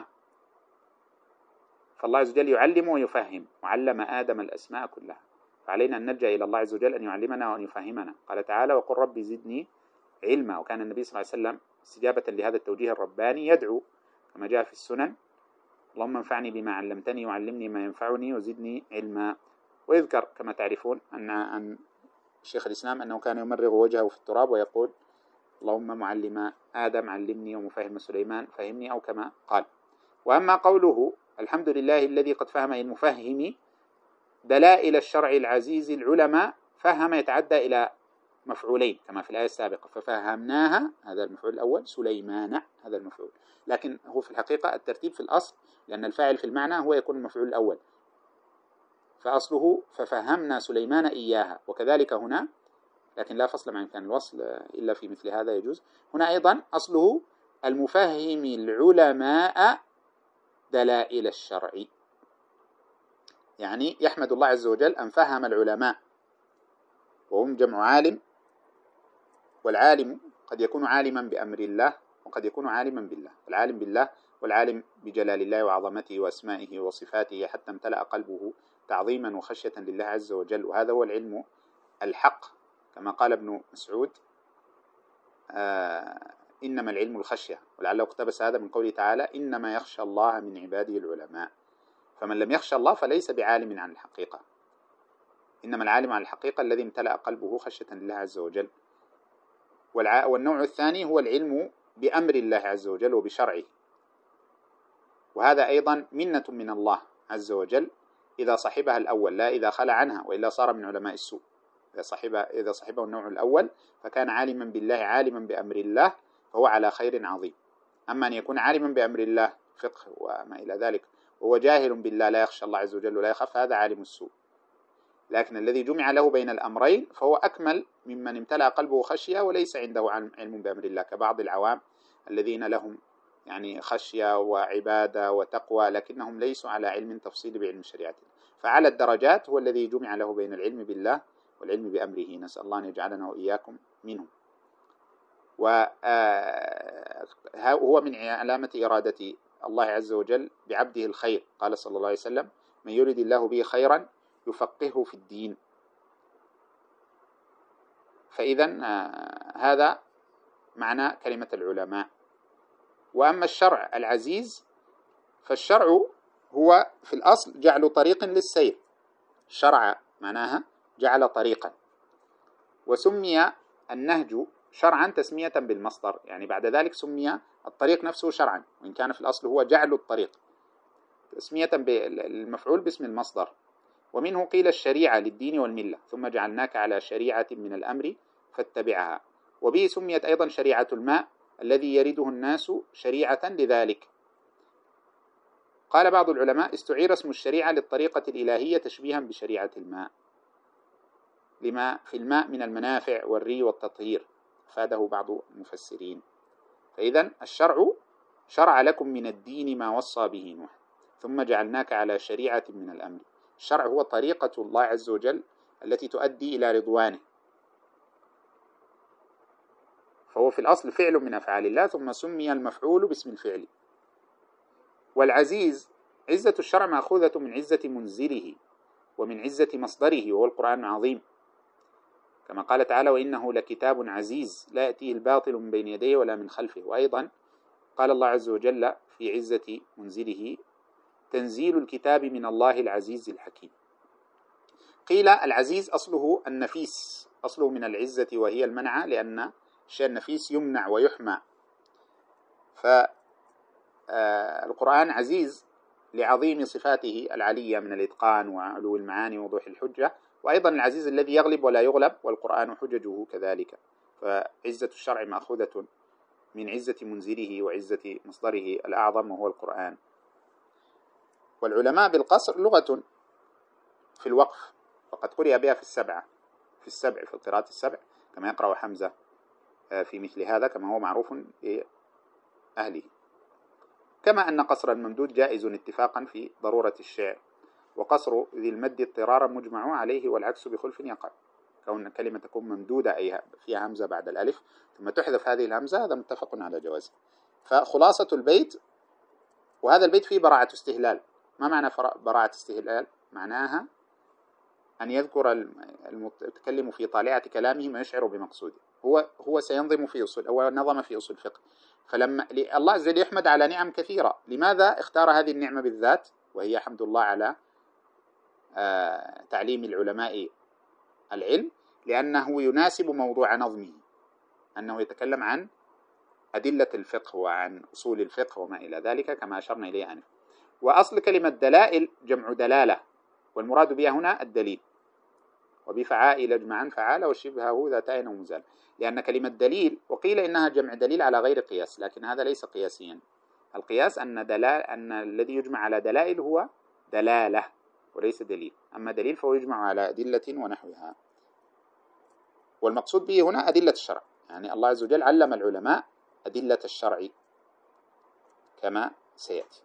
فالله عز وجل يعلم ويفهم، وعلم آدم الأسماء كلها، فعلينا أن نلجأ إلى الله عز وجل أن يعلمنا وأن يفهمنا. قال تعالى وقل ربي زدني علما، وكان النبي صلى الله عليه وسلم استجابة لهذا التوجيه الرباني يدعو كما جاء في السنن اللهم انفعني بما علمتني وعلمني ما ينفعني وزدني علما. ويذكر كما تعرفون أن عن شيخ الإسلام أنه كان يمرغ وجهه في التراب ويقول اللهم معلم آدم علمني ومفهم سليمان فهمني، أو كما قال. وأما قوله الحمد لله الذي قد فهم المفهم دلائل الشرع العزيز العلماء، فهم يتعدى إلى مفعولين كما في الآية السابقة، ففهمناها هذا المفعول الأول، سليمان هذا المفعول، لكن هو في الحقيقة الترتيب في الأصل، لأن الفاعل في المعنى هو يكون المفعول الأول، فأصله ففهمنا سليمان إياها، وكذلك هنا، لكن لا فصل مع إمكان الوصل إلا في مثل هذا يجوز. هنا أيضا أصله المفهم العلماء دلائل الشرع، يعني يحمد الله عز وجل أن فهم العلماء، وهم جمع عالم، والعالم قد يكون عالما بأمر الله وقد يكون عالما بالله، العالم بالله والعالم بجلال الله وعظمته وأسمائه وصفاته حتى امتلأ قلبه تعظيما وخشية لله عز وجل، وهذا هو العلم الحق، كما قال ابن مسعود آه إنما العلم الخشية، ولعله اقتبس هذا من قوله تعالى إنما يخشى الله من عباده العلماء. فمن لم يخشى الله فليس بعالم عن الحقيقة، إنما العالم عن الحقيقة الذي امتلأ قلبه خشية لله عز وجل. والنوع الثاني هو العلم بأمر الله عز وجل وبشرعه، وهذا أيضا منة من الله عز وجل، إذا صحبها الأول، لا إذا خلى عنها، وإلا صار من علماء السوء. إذا صحبه, إذا صحبه النوع الأول فكان عالما بالله عالما بأمر الله فهو على خير عظيم. أما أن يكون عالما بأمر الله فقه وما إلى ذلك وهو جاهل بالله لا يخشى الله عز وجل ولا يخاف، هذا عالم السوء. لكن الذي جمع له بين الأمرين فهو أكمل ممن امتلأ قلبه خشية وليس عنده علم بأمر الله، كبعض العوام الذين لهم يعني خشية وعبادة وتقوى لكنهم ليسوا على علم تفصيلي بعلم الشريعة. فعلى الدرجات هو الذي جمع له بين العلم بالله والعلم بأمره، نسأل الله أن يجعلنا وإياكم منهم. وهو من علامة إرادة الله عز وجل بعبده الخير، قال صلى الله عليه وسلم: من يرد الله به خيرا يفقهه في الدين. فإذا هذا معنى كلمة العلماء. وأما الشرع العزيز فالشرع هو في الأصل جعل طريق للسير، شرع معناها جعل طريقا، وسمي النهج شرعا تسمية بالمصدر، يعني بعد ذلك سمي الطريق نفسه شرعا، وإن كان في الأصل هو جعل الطريق، تسمية بالمفعول باسم المصدر. ومنه قيل الشريعة للدين والملة، ثم جعلناك على شريعة من الأمر فاتبعها. وبه سميت أيضا شريعة الماء الذي يرده الناس شريعة لذلك. قال بعض العلماء: استعير اسم الشريعة للطريقة الإلهية تشبيها بشريعة الماء، لما في الماء من المنافع والري والتطهير، فاده بعض المفسرين. فإذا الشرع شرع لكم من الدين ما وصى به نوح ثم جعلناك على شريعة من الأمر. الشرع هو طريقة الله عز وجل التي تؤدي إلى رضوانه، فهو في الأصل فعل من أفعال الله، ثم سمي المفعول باسم الفعل. والعزيز عزة الشرع مأخوذة من عزة منزله ومن عزة مصدره، وهو القرآن العظيم، كما قال تعالى: وإنه لكتاب عزيز لا يأتيه الباطل من بين يديه ولا من خلفه. وأيضا قال الله عز وجل في عزة منزله: تنزيل الكتاب من الله العزيز الحكيم. قيل العزيز أصله النفيس، أصله من العزة وهي المنع، لأن الشيء النفيس يمنع ويحمى. فالقرآن عزيز لعظيم صفاته العلية من الإتقان وعلو المعاني ووضوح الحجة، وأيضا العزيز الذي يغلب ولا يغلب، والقرآن حججه كذلك. فعزة الشرع مأخوذة من عزة منزله وعزة مصدره الأعظم وهو القرآن. والعلماء بالقصر لغة في الوقف، وقد قرئ بها في السبعة في السبع في القراءات السبع، كما يقرأ حمزة في مثل هذا كما هو معروف لأهله. كما أن قصر الممدود جائز اتفاقا في ضرورة الشعر، وقصر ذي المد اضطرارا مجمع عليه، والعكس بخلف يقع. كون كلمة تكون ممدودة أي فيها همزة بعد الألف ثم تحذف هذه الهمزة، هذا متفق على جوازه. فخلاصة البيت، وهذا البيت فيه براعة استهلال. ما معنى براعة استهلال؟ معناها أن يذكر المتكلم في طالعة كلامه ما يشعر بمقصوده. هو هو سينظم في أصول، أو نظم في أصول الفقه. فلما الله عز وجل يحمد على نعم كثيرة، لماذا اختار هذه النعمة بالذات وهي حمد الله على آه تعليم العلماء العلم؟ لأنه يناسب موضوع نظمه، أنه يتكلم عن أدلة الفقه وعن أصول الفقه وما إلى ذلك، كما أشرنا إليه آنفا. وأصل كلمة دلائل جمع دلالة، والمراد بها هنا الدليل. وبفعائل اجمعا فعال وشبهه ذاتين ومزال، لأن كلمة دليل وقيل إنها جمع دليل على غير قياس، لكن هذا ليس قياسيا. القياس أن دلال أن الذي يجمع على دلائل هو دلالة وليس دليل، أما دليل فهو يجمع على أدلة ونحوها. والمقصود به هنا أدلة الشرع، يعني الله عز وجل علم العلماء أدلة الشرع كما سيأتي.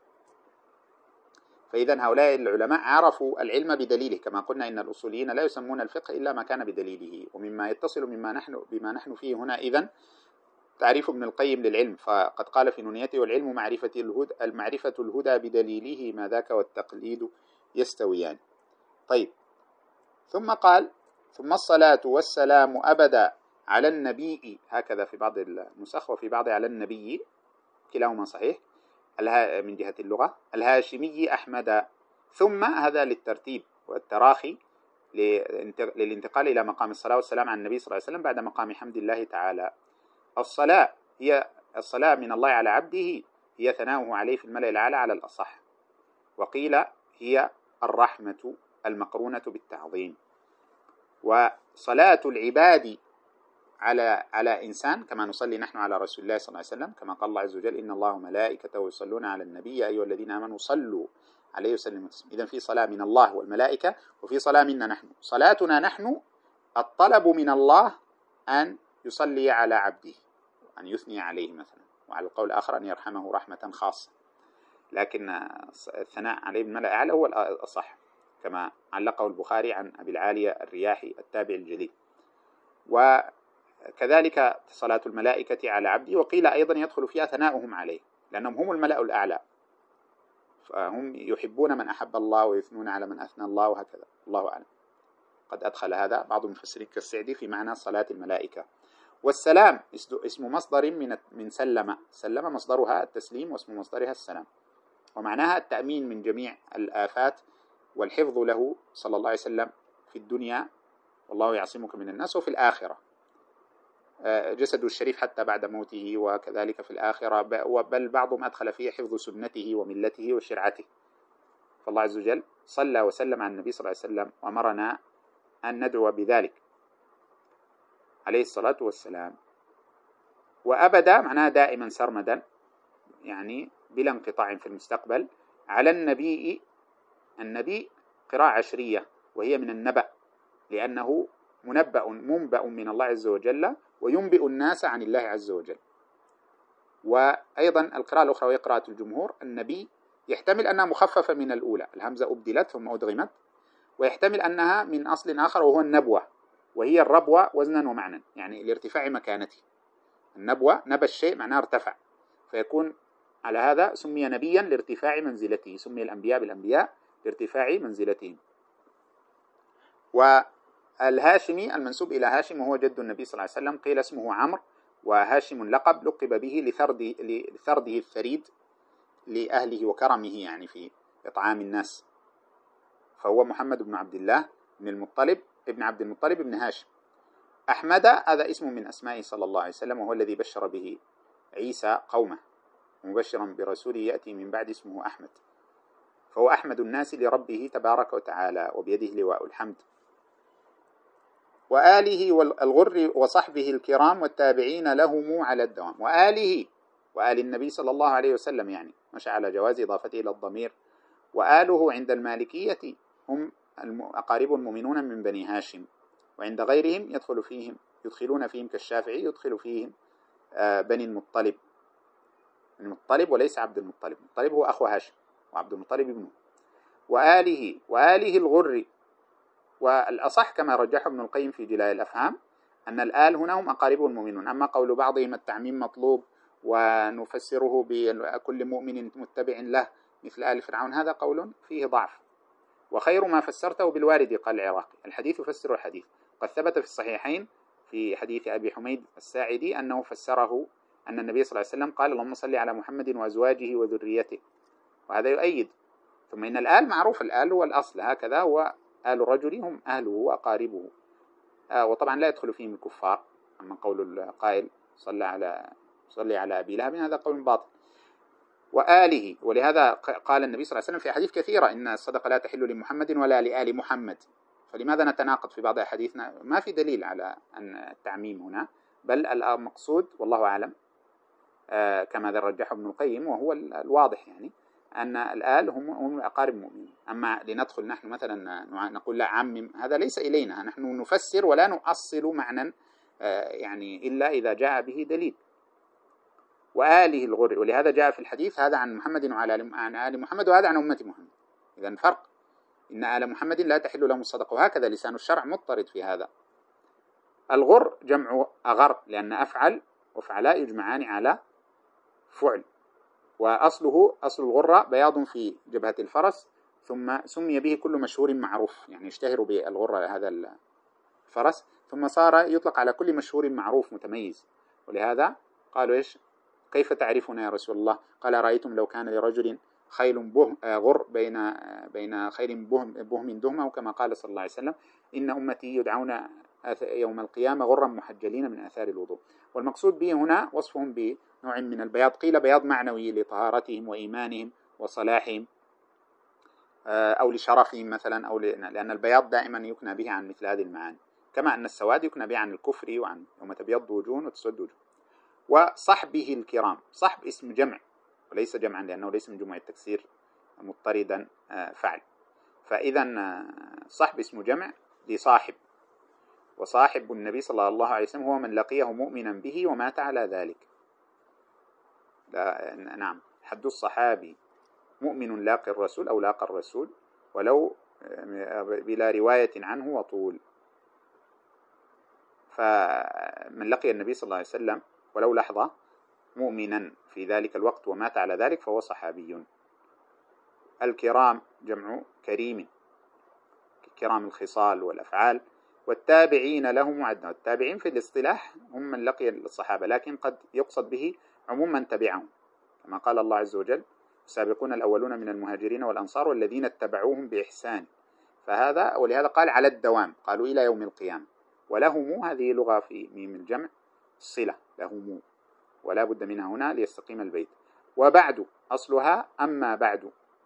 فإذا هؤلاء العلماء عرفوا العلم بدليله، كما قلنا إن الأصوليين لا يسمون الفقه إلا ما كان بدليله. ومما يتصل مما نحن بما نحن فيه هنا إذن تعريف ابن القيم للعلم، فقد قال في نونيته: والعلم معرفة الهدى, المعرفة الهدى بدليله ما ذاك والتقليد يستويان. طيب، ثم قال: ثم الصلاة والسلام أبدا على النبي، هكذا في بعض النسخ وفي بعض على النبي، كلاهما صحيح من جهة اللغة، الهاشمي أحمد. ثم هذا للترتيب والتراخي للانتقال إلى مقام الصلاة والسلام عن النبي صلى الله عليه وسلم بعد مقام حمد الله تعالى. الصلاة هي الصلاة من الله على عبده، هي ثناؤه عليه في الملأ الأعلى على الأصح، وقيل هي الرحمة المقرونة بالتعظيم. وصلاة العباد على على إنسان كما نصلي نحن على رسول الله صلى الله عليه وسلم، كما قال الله عز وجل: إن الله وملائكته يصلون على النبي يا أيها الذين آمنوا صلوا عليه وسلموا تسليما. إذن في صلاة من الله والملائكة، وفي صلاة منا نحن. صلاتنا نحن الطلب من الله أن يصلي على عبده، أن يثني عليه مثلا، وعلى القول الآخر أن يرحمه رحمة خاصة، لكن الثناء عليه بالملأ الأعلى هو الأصح، كما علقه البخاري عن أبي العالية الرياحي التابع الجليل. وكذلك صلاة الملائكة على عبده، وقيل أيضا يدخل فيها ثناؤهم عليه، لأنهم هم الملأ الأعلى، فهم يحبون من أحب الله ويثنون على من أثنى الله، وهكذا. الله أعلم. قد أدخل هذا بعض المفسرين كالسعدي في معنى صلاة الملائكة. والسلام اسم مصدر من من سلم، سلم مصدرها التسليم، واسم مصدرها السلام، ومعناها التأمين من جميع الآفات والحفظ له صلى الله عليه وسلم في الدنيا، والله يعصمك من الناس، وفي الآخرة جسده الشريف حتى بعد موته، وكذلك في الآخرة، بل بعضهم أدخل فيه حفظ سنته وملته وشرعته. فالله عز وجل صلى وسلم على النبي صلى الله عليه وسلم، وأمرنا أن ندعو بذلك عليه الصلاة والسلام. وأبدا معناها دائما سرمدا، يعني بلا انقطاع في المستقبل، على النبي. النبي قراءة عشرية، وهي من النبأ، لأنه منبأ منبأ من الله عز وجل، وينبئ الناس عن الله عز وجل. وأيضا القراءة الأخرى وهي قراءة الجمهور، النبي يحتمل أنها مخففة من الأولى، الهمزة أبدلت ثم أدغمت، ويحتمل أنها من أصل آخر وهو النبوة، وهي الربوة وزنا ومعنى، يعني لارتفاع مكانته. النبوة نبى الشيء معناه ارتفع، فيكون على هذا سمي نبيا لارتفاع منزلته، سمي الأنبياء بالأنبياء لارتفاع منزلتهم. والهاشمي المنسوب إلى هاشم وهو جد النبي صلى الله عليه وسلم، قيل اسمه عمرو، وهاشم لقب لقب به لثرده, لثرده الثريد لأهله وكرمه، يعني في إطعام الناس. فهو محمد بن عبد الله بن المطلب ابن عبد المطلب ابن هاشم. أحمد هذا اسم من أسمائه صلى الله عليه وسلم، وهو الذي بشر به عيسى قومه، مبشرا برسول يأتي من بعد اسمه أحمد. فهو أحمد الناس لربه تبارك وتعالى، وبيده لواء الحمد. وآله والغر وصحبه الكرام والتابعين لهم على الدوام. وآله، وآل النبي صلى الله عليه وسلم، يعني مش على جواز إضافته إلى الضمير. وآله عند المالكية هم أقارب المؤمنون من بني هاشم، وعند غيرهم يدخل فيهم يدخلون فيهم كالشافعي يدخل فيهم بني المطلب، المطلب وليس عبد المطلب، المطلب هو أخو هاشم وعبد المطلب ابنه. وآله وآله الغر. والأصح كما رجح ابن القيم في جلاء الأفهام أن الآل هنا هم أقاربه المؤمنون. أما قول بعضهم التعميم مطلوب ونفسره بكل مؤمن متبع له مثل آل فرعون، هذا قول فيه ضعف. وخير ما فسرته بالوارد، قال العراقي، الحديث يفسر الحديث. قد ثبت في الصحيحين في حديث أبي حميد الساعدي أنه فسره أن النبي صلى الله عليه وسلم قال: اللهم صل على محمد وأزواجه وذريته، وهذا يؤيد. ثم إن الآل معروف، الآل هو الأصل، هكذا هو آل الرجل هم أهله وأقاربه، آه وطبعا لا يدخل فيهم الكفار. أما قول القائل صلى على صلي على أبي لهب هذا قول باطل. وآله، ولهذا قال النبي صلى الله عليه وسلم في أحاديث كثيرة إن الصدقة لا تحل لمحمد ولا لآل محمد. فلماذا نتناقض في بعض أحاديثنا؟ ما في دليل على أن التعميم هنا، بل المقصود والله أعلم آه كما رجحه ابن القيم وهو الواضح، يعني أن الآل هم هم أقارب المؤمنين. أما لندخل نحن مثلا نقول لا عمم، هذا ليس إلينا، نحن نفسر ولا نؤصل معنى آه يعني إلا إذا جاء به دليل. وآله الغر، ولهذا جاء في الحديث هذا عن محمد وعلى عن آل محمد، وهذا عن أمة محمد. إذن فرق، إن آل محمد لا تحل لهم الصدقة، وهكذا لسان الشرع مضطرد في هذا. الغر جمع أغر، لأن أفعل وفعلاء يجمعان على فعل، وأصله أصل الغرة بياض في جبهة الفرس، ثم سمي به كل مشهور معروف، يعني يشتهر بالغرة هذا الفرس، ثم صار يطلق على كل مشهور معروف متميز. ولهذا قالوا إيش كيف تعرفنا يا رسول الله؟ قال: رأيتم لو كان لرجل خيل بهم غر بين بين خيل بهم بهم دهمة، وكما قال صلى الله عليه وسلم: إن أمتي يدعون يوم القيامة غرا محجلين من آثار الوضوء. والمقصود به هنا وصفهم بنوع من البياض، قيل بياض معنوي لطهارتهم وإيمانهم وصلاحهم. أو لشرفهم مثلا، أو لأن البياض دائما يكنى به عن مثل هذه المعاني، كما أن السواد يكنى به عن الكفر وعن يوم تبيض وجوه وتسود وجوه. وصحبه الكرام، صحب اسم جمع وليس جمعا لأنه ليس من جموع التكسير مضطردا فعل، فإذا صحب اسم جمع لصاحب، وصاحب النبي صلى الله عليه وسلم هو من لقيه مؤمنا به ومات على ذلك. نعم، حد الصحابي مؤمن لاقي الرسول أو لاقى الرسول ولو بلا رواية عنه وطول. فمن لقي النبي صلى الله عليه وسلم ولو لحظة مؤمنا في ذلك الوقت ومات على ذلك فهو صحابي. الكرام جمع كريم، كرام الخصال والأفعال. والتابعين لهم عدنا، التابعين في الاصطلاح هم من لقي الصحابة، لكن قد يقصد به عموم من تبعهم، كما قال الله عز وجل: السابقون الأولون من المهاجرين والأنصار والذين اتبعوهم بإحسان. فهذا ولهذا قال على الدوام، قالوا إلى يوم القيامة. ولهم هذه لغة في ميم الجمع الصلة، لهم ولا بد منها هنا ليستقيم البيت. وبعد أصلها أما بعد،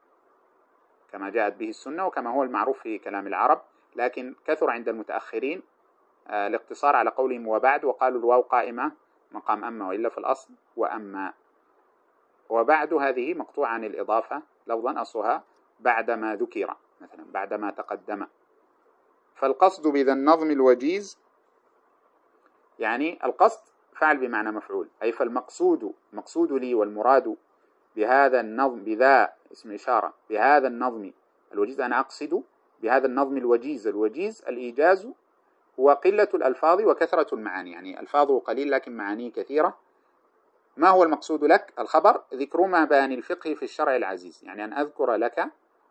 كما جاءت به السنة وكما هو المعروف في كلام العرب، لكن كثر عند المتأخرين الاقتصار على قولهم وبعد، وقالوا الواو قائمة مقام أما، وإلا في الأصل وأما. وبعد هذه مقطوعة عن الإضافة لفظا، أصلها بعدما ذكر، مثلا بعدما تقدم. فالقصد بذا النظم الوجيز، يعني القصد فعل بمعنى مفعول، أي فالمقصود مقصود لي والمراد بهذا النظم، بذا اسم إشارة، بهذا النظم الوجيز، أنا أقصد بهذا النظم الوجيز. الوجيز الإيجاز هو قلة الألفاظ وكثرة المعاني، يعني ألفاظه قليل لكن معانيه كثيرة. ما هو المقصود لك؟ الخبر ذكر مباني الفقه في الشرع العزيز، يعني أن أذكر لك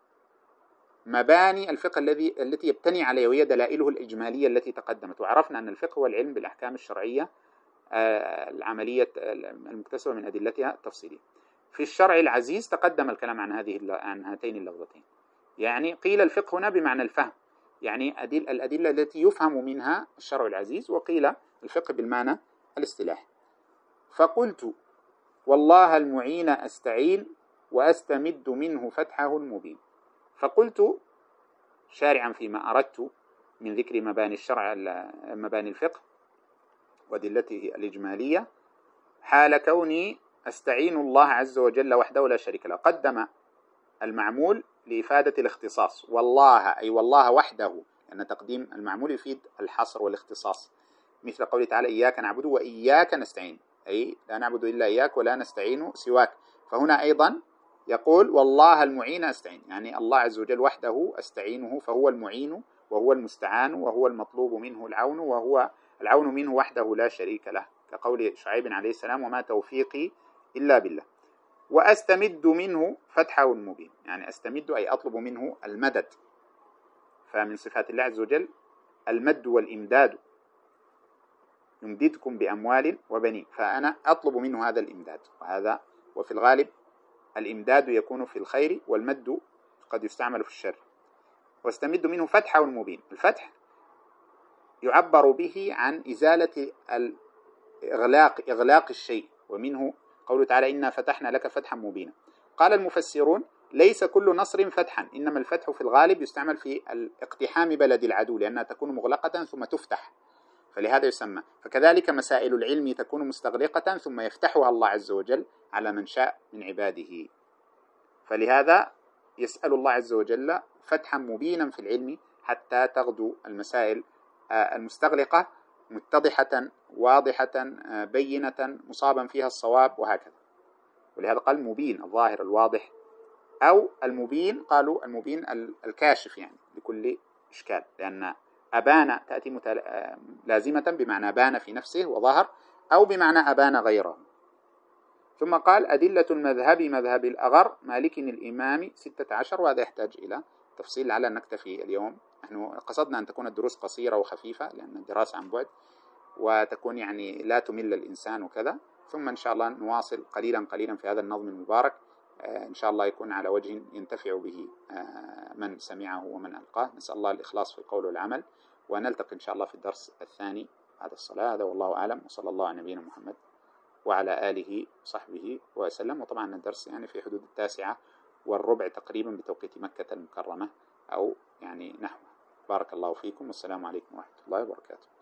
مباني الفقه الذي التي يبتني عليه، وهي دلائله الإجمالية التي تقدمت. وعرفنا أن الفقه هو العلم بالأحكام الشرعية العملية المكتسبة من أدلتها التفصيلية. في الشرع العزيز تقدم الكلام عن هذه عن هاتين اللفظتين. يعني قيل الفقه هنا بمعنى الفهم، يعني أدل الأدلة التي يفهم منها الشرع العزيز، وقيل الفقه بالمعنى الاصطلاحي. فقلت والله المعين أستعين وأستمد منه فتحه المبين. فقلت شارعا فيما أردت من ذكر مباني الشرع، مباني الفقه وأدلته الإجمالية، حال كوني أستعين الله عز وجل وحده لا شريك له. قدم المعمول لإفادة الاختصاص، والله أي والله وحده، لأن تقديم المعمول يفيد الحصر والاختصاص، مثل قوله تعالى: إياك نعبد وإياك نستعين، أي لا نعبد إلا إياك ولا نستعين سواك. فهنا أيضا يقول والله المعين أستعين، يعني الله عز وجل وحده أستعينه، فهو المعين وهو المستعان وهو المطلوب منه العون، وهو العون منه وحده لا شريك له، كقول شعيب عليه السلام: وما توفيقي إلا بالله. وأستمد منه فتحه المبين، يعني أستمد أي أطلب منه المدد، فمن صفات الله عز وجل المد والإمداد، يمددكم بأموال وبنين، فأنا أطلب منه هذا الإمداد. وهذا وفي الغالب الإمداد يكون في الخير، والمد قد يستعمل في الشر. واستمد منه فتحه المبين، الفتح يعبر به عن إزالة الإغلاق، إغلاق الشيء، ومنه قوله تعالى: إنا فتحنا لك فتحا مبينا. قال المفسرون: ليس كل نصر فتحا، إنما الفتح في الغالب يستعمل في اقتحام بلد العدو، لأنها تكون مغلقة ثم تفتح، فلهذا يسمى. فكذلك مسائل العلم تكون مستغلقة ثم يفتحها الله عز وجل على من شاء من عباده، فلهذا يسأل الله عز وجل فتحا مبينا في العلم حتى تغدو المسائل المستغلقة متضحة واضحة بينة مصابا فيها الصواب، وهكذا. ولهذا قال مبين، الظاهر الواضح، أو المبين قالوا المبين الكاشف يعني لكل إشكال، لأن أبان تأتي متل... لازمة بمعنى بان في نفسه وظهر، أو بمعنى أبان غيره. ثم قال: أدلة المذهب مذهب الأغر مالك الإمام ستة عشر. وهذا يحتاج إلى تفصيل، على أن نكتفي اليوم. نحن قصدنا أن تكون الدروس قصيرة وخفيفة، لأن الدراسة عن بعد، وتكون يعني لا تمل الإنسان وكذا. ثم إن شاء الله نواصل قليلا قليلا في هذا النظم المبارك، إن شاء الله يكون على وجه ينتفع به من سمعه ومن ألقاه. نسأل الله الإخلاص في القول والعمل، ونلتقي إن شاء الله في الدرس الثاني بعد الصلاة. هذا والله أعلم، وصلى الله على نبينا محمد وعلى آله وصحبه وسلم. وطبعا الدرس يعني في حدود التاسعة والربع تقريبا بتوقيت مكة المكرمة أو يعني نحوه. بارك الله فيكم، والسلام عليكم ورحمة الله وبركاته.